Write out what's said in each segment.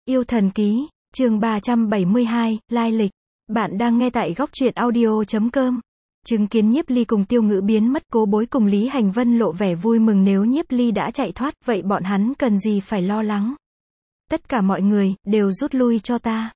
Yêu thần ký, chương 372, lai lịch. Bạn đang nghe tại góc truyện audio.com. Chứng kiến Nhiếp Ly cùng Tiêu Ngữ biến mất, Cố Bối cùng Lý Hành Vân lộ vẻ vui mừng nếu Nhiếp Ly đã chạy thoát, vậy bọn hắn cần gì phải lo lắng. Tất cả mọi người, đều rút lui cho ta.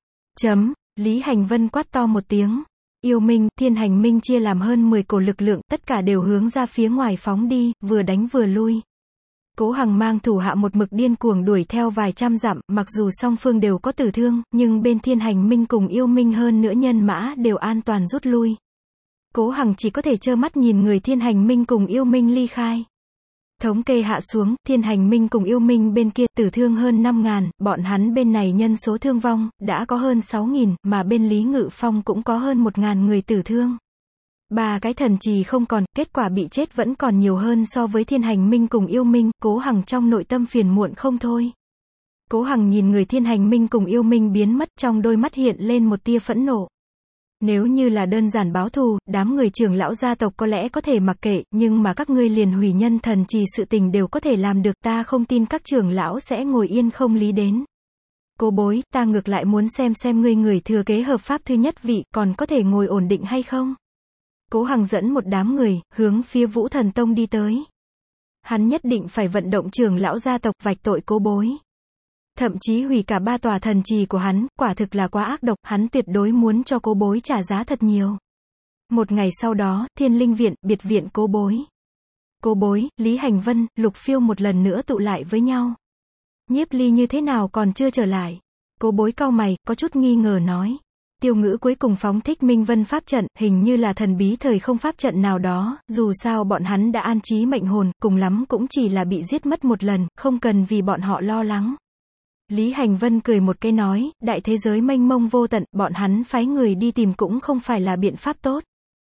Lý Hành Vân quát to một tiếng. Yêu Minh, Thiên Hành Minh chia làm hơn 10 cổ lực lượng, tất cả đều hướng ra phía ngoài phóng đi, vừa đánh vừa lui. Cố Hằng mang thủ hạ một mực điên cuồng đuổi theo vài trăm dặm, mặc dù song phương đều có tử thương, nhưng bên Thiên Hành Minh cùng Yêu Minh hơn nữa nhân mã đều an toàn rút lui. Cố Hằng chỉ có thể trơ mắt nhìn người Thiên Hành Minh cùng Yêu Minh ly khai. Thống kê hạ xuống, Thiên Hành Minh cùng Yêu Minh bên kia tử thương hơn 5.000, bọn hắn bên này nhân số thương vong, đã có hơn 6.000, mà bên Lý Ngự Phong cũng có hơn 1.000 người tử thương. 3 cái thần trì không còn, kết quả bị chết vẫn còn nhiều hơn so với Thiên Hành Minh cùng Yêu Minh, Cố Hằng trong nội tâm phiền muộn không thôi. Cố Hằng nhìn người Thiên Hành Minh cùng Yêu Minh biến mất, trong đôi mắt hiện lên một tia phẫn nộ. Nếu như là đơn giản báo thù, đám người trưởng lão gia tộc có lẽ có thể mặc kệ, nhưng mà các ngươi liền hủy nhân thần trì sự tình đều có thể làm được, ta không tin các trưởng lão sẽ ngồi yên không lý đến. Cố Bối, ta ngược lại muốn xem ngươi người thừa kế hợp pháp thứ nhất vị, còn có thể ngồi ổn định hay không? Cố Hằng dẫn một đám người, hướng phía Vũ Thần Tông đi tới. Hắn nhất định phải vận động trưởng lão gia tộc vạch tội Cố Bối. Thậm chí hủy cả 3 tòa thần trì của hắn, quả thực là quá ác độc, hắn tuyệt đối muốn cho Cố Bối trả giá thật nhiều. Một ngày sau đó, Thiên Linh Viện, biệt viện Cố Bối. Cố Bối, Lý Hành Vân, Lục Phiêu một lần nữa tụ lại với nhau. Nhiếp Ly như thế nào còn chưa trở lại? Cố Bối cau mày, có chút nghi ngờ nói. Tiêu Ngữ cuối cùng phóng thích Minh Vân pháp trận, hình như là thần bí thời không pháp trận nào đó, dù sao bọn hắn đã an trí mệnh hồn, cùng lắm cũng chỉ là bị giết mất một lần, không cần vì bọn họ lo lắng. Lý Hành Vân cười một cái nói, đại thế giới mênh mông vô tận, bọn hắn phái người đi tìm cũng không phải là biện pháp tốt.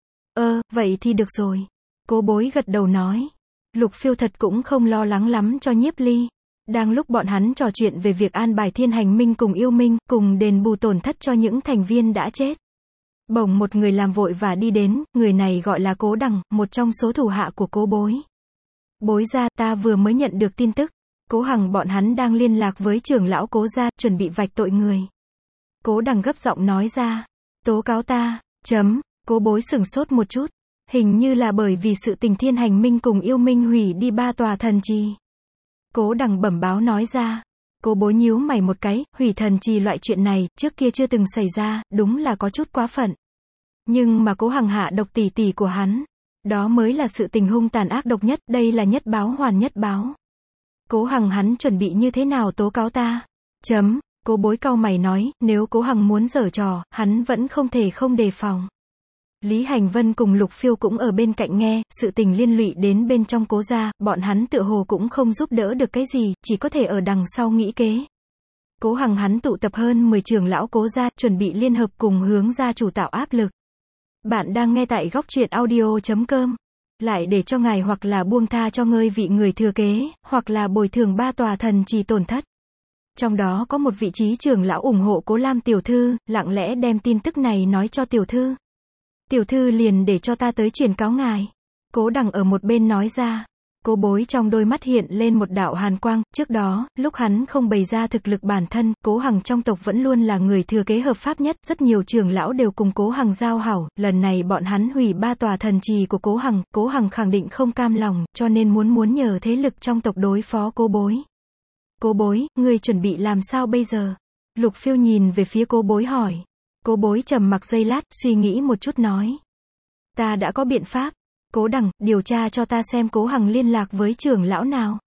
Vậy thì được rồi. Cố Bối gật đầu nói. Lục Phiêu thật cũng không lo lắng lắm cho Nhiếp Ly. Đang lúc bọn hắn trò chuyện về việc an bài Thiên Hành Minh cùng Yêu Minh, cùng đền bù tổn thất cho những thành viên đã chết. Bỗng một người làm vội và đi đến, người này gọi là Cố Đằng, một trong số thủ hạ của Cố Bối. Bối gia, ta vừa mới nhận được tin tức. Cố Hằng bọn hắn đang liên lạc với trưởng lão Cố gia, chuẩn bị vạch tội người. Cố Đằng gấp giọng nói ra. Tố cáo ta. Cố Bối sửng sốt một chút. Hình như là bởi vì sự tình Thiên Hành Minh cùng Yêu Minh hủy đi 3 tòa thần trì. Cố Đằng bẩm báo nói ra. Cố Bối nhíu mày một cái, hủy thần trì loại chuyện này, trước kia chưa từng xảy ra, đúng là có chút quá phận. Nhưng mà Cố Hằng hạ độc tỷ tỷ của hắn. Đó mới là sự tình hung tàn ác độc nhất, đây là nhất báo hoàn nhất báo. Cố Hằng hắn chuẩn bị như thế nào tố cáo ta? Cố Bối cau mày nói, nếu Cố Hằng muốn giở trò, hắn vẫn không thể không đề phòng. Lý Hành Vân cùng Lục Phiêu cũng ở bên cạnh nghe, sự tình liên lụy đến bên trong Cố gia, bọn hắn tựa hồ cũng không giúp đỡ được cái gì, chỉ có thể ở đằng sau nghĩ kế. Cố Hằng hắn tụ tập hơn 10 trưởng lão Cố gia, chuẩn bị liên hợp cùng hướng gia chủ tạo áp lực. Bạn đang nghe tại góc truyện audio.com. Lại để cho ngài hoặc là buông tha cho ngôi vị người thừa kế, hoặc là bồi thường 3 tòa thần trì tổn thất. Trong đó có một vị trí trưởng lão ủng hộ Cố Lam tiểu thư, lặng lẽ đem tin tức này nói cho tiểu thư. Tiểu thư liền để cho ta tới truyền cáo ngài. Cố Đằng ở một bên nói ra. Cố Bối trong đôi mắt hiện lên một đạo hàn quang, trước đó, lúc hắn không bày ra thực lực bản thân, Cố Hằng trong tộc vẫn luôn là người thừa kế hợp pháp nhất, rất nhiều trưởng lão đều cùng Cố Hằng giao hảo, lần này bọn hắn hủy 3 tòa thần trì của Cố Hằng khẳng định không cam lòng, cho nên muốn nhờ thế lực trong tộc đối phó Cố Bối. Cố Bối, ngươi chuẩn bị làm sao bây giờ? Lục Phiêu nhìn về phía Cố Bối hỏi. Cố Bối trầm mặc giây lát, suy nghĩ một chút nói. Ta đã có biện pháp. Cố Đằng, điều tra cho ta xem Cố Hằng liên lạc với trưởng lão nào.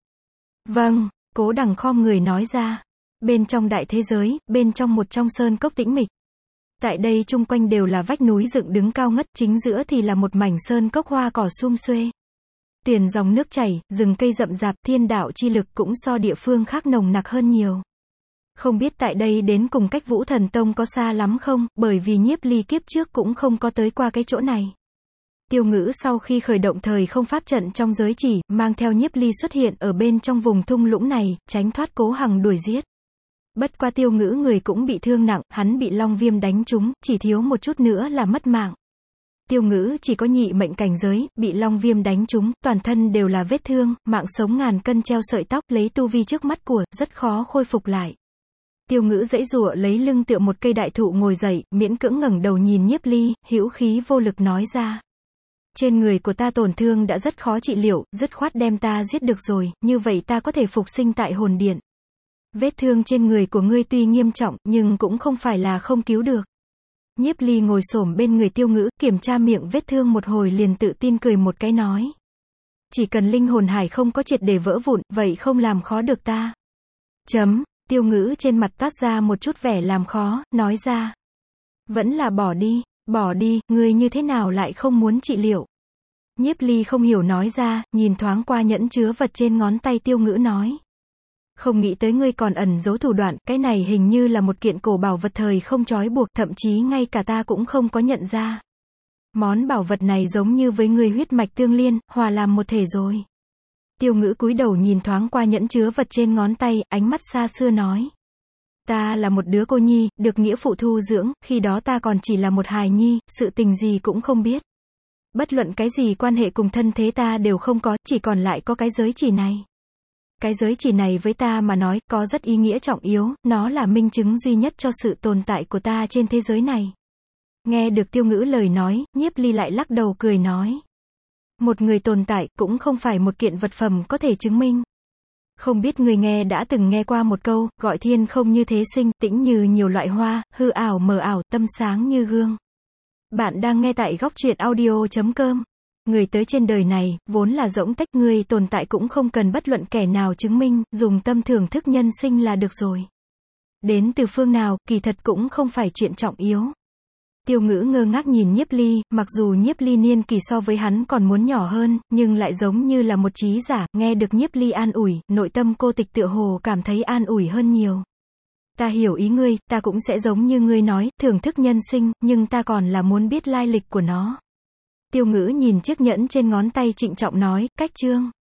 Vâng, Cố Đằng khom người nói ra. Bên trong đại thế giới, bên trong một trong sơn cốc tĩnh mịch. Tại đây chung quanh đều là vách núi dựng đứng cao ngất, chính giữa thì là một mảnh sơn cốc hoa cỏ sum xuê. Tiền dòng nước chảy, rừng cây rậm rạp, thiên đạo chi lực cũng so địa phương khác nồng nặc hơn nhiều. Không biết tại đây đến cùng cách Vũ Thần Tông có xa lắm không, bởi vì Nhiếp Ly kiếp trước cũng không có tới qua cái chỗ này. Tiêu Ngữ sau khi khởi động thời không pháp trận trong giới chỉ, mang theo Nhiếp Ly xuất hiện ở bên trong vùng thung lũng này, tránh thoát Cố Hằng đuổi giết. Bất qua Tiêu Ngữ người cũng bị thương nặng, hắn bị long viêm đánh trúng, chỉ thiếu một chút nữa là mất mạng. Tiêu Ngữ chỉ có nhị mệnh cảnh giới, bị long viêm đánh trúng, toàn thân đều là vết thương, mạng sống ngàn cân treo sợi tóc, lấy tu vi trước mắt của, rất khó khôi phục lại. Tiêu Ngữ giãy giụa lấy lưng tựa một cây đại thụ ngồi dậy, miễn cưỡng ngẩng đầu nhìn Nhiếp Ly, hữu khí vô lực nói ra. Trên người của ta tổn thương đã rất khó trị liệu, dứt khoát đem ta giết được rồi, như vậy ta có thể phục sinh tại hồn điện. Vết thương trên người của ngươi tuy nghiêm trọng, nhưng cũng không phải là không cứu được. Nhiếp Ly ngồi xổm bên người Tiêu Ngữ, kiểm tra miệng vết thương một hồi liền tự tin cười một cái nói. Chỉ cần linh hồn hải không có triệt để vỡ vụn, vậy không làm khó được ta. Tiêu Ngữ trên mặt toát ra một chút vẻ làm khó, nói ra. Vẫn là bỏ đi, ngươi như thế nào lại không muốn trị liệu. Nhiếp Ly không hiểu nói ra, nhìn thoáng qua nhẫn chứa vật trên ngón tay Tiêu Ngữ nói. Không nghĩ tới ngươi còn ẩn giấu thủ đoạn, cái này hình như là một kiện cổ bảo vật thời không trói buộc, thậm chí ngay cả ta cũng không có nhận ra. Món bảo vật này giống như với ngươi huyết mạch tương liên, hòa làm một thể rồi. Tiêu Ngữ cúi đầu nhìn thoáng qua nhẫn chứa vật trên ngón tay, ánh mắt xa xưa nói. Ta là một đứa cô nhi, được nghĩa phụ thu dưỡng, khi đó ta còn chỉ là một hài nhi, sự tình gì cũng không biết. Bất luận cái gì quan hệ cùng thân thế ta đều không có, chỉ còn lại có cái giới chỉ này. Cái giới chỉ này với ta mà nói, có rất ý nghĩa trọng yếu, nó là minh chứng duy nhất cho sự tồn tại của ta trên thế giới này. Nghe được Tiêu Ngữ lời nói, Nhiếp Ly lại lắc đầu cười nói. Một người tồn tại, cũng không phải một kiện vật phẩm có thể chứng minh. Không biết người nghe đã từng nghe qua một câu, gọi thiên không như thế sinh, tĩnh như nhiều loại hoa, hư ảo mờ ảo, tâm sáng như gương. Bạn đang nghe tại góc truyện audio.com. Người tới trên đời này, vốn là rỗng tách, người tồn tại cũng không cần bất luận kẻ nào chứng minh, dùng tâm thưởng thức nhân sinh là được rồi. Đến từ phương nào, kỳ thật cũng không phải chuyện trọng yếu. Tiêu Ngữ ngơ ngác nhìn Nhiếp Ly, mặc dù Nhiếp Ly niên kỳ so với hắn còn muốn nhỏ hơn, nhưng lại giống như là một trí giả, nghe được Nhiếp Ly an ủi, nội tâm cô tịch tựa hồ cảm thấy an ủi hơn nhiều. Ta hiểu ý ngươi, ta cũng sẽ giống như ngươi nói, thưởng thức nhân sinh, nhưng ta còn là muốn biết lai lịch của nó. Tiêu Ngữ nhìn chiếc nhẫn trên ngón tay trịnh trọng nói, cách chương.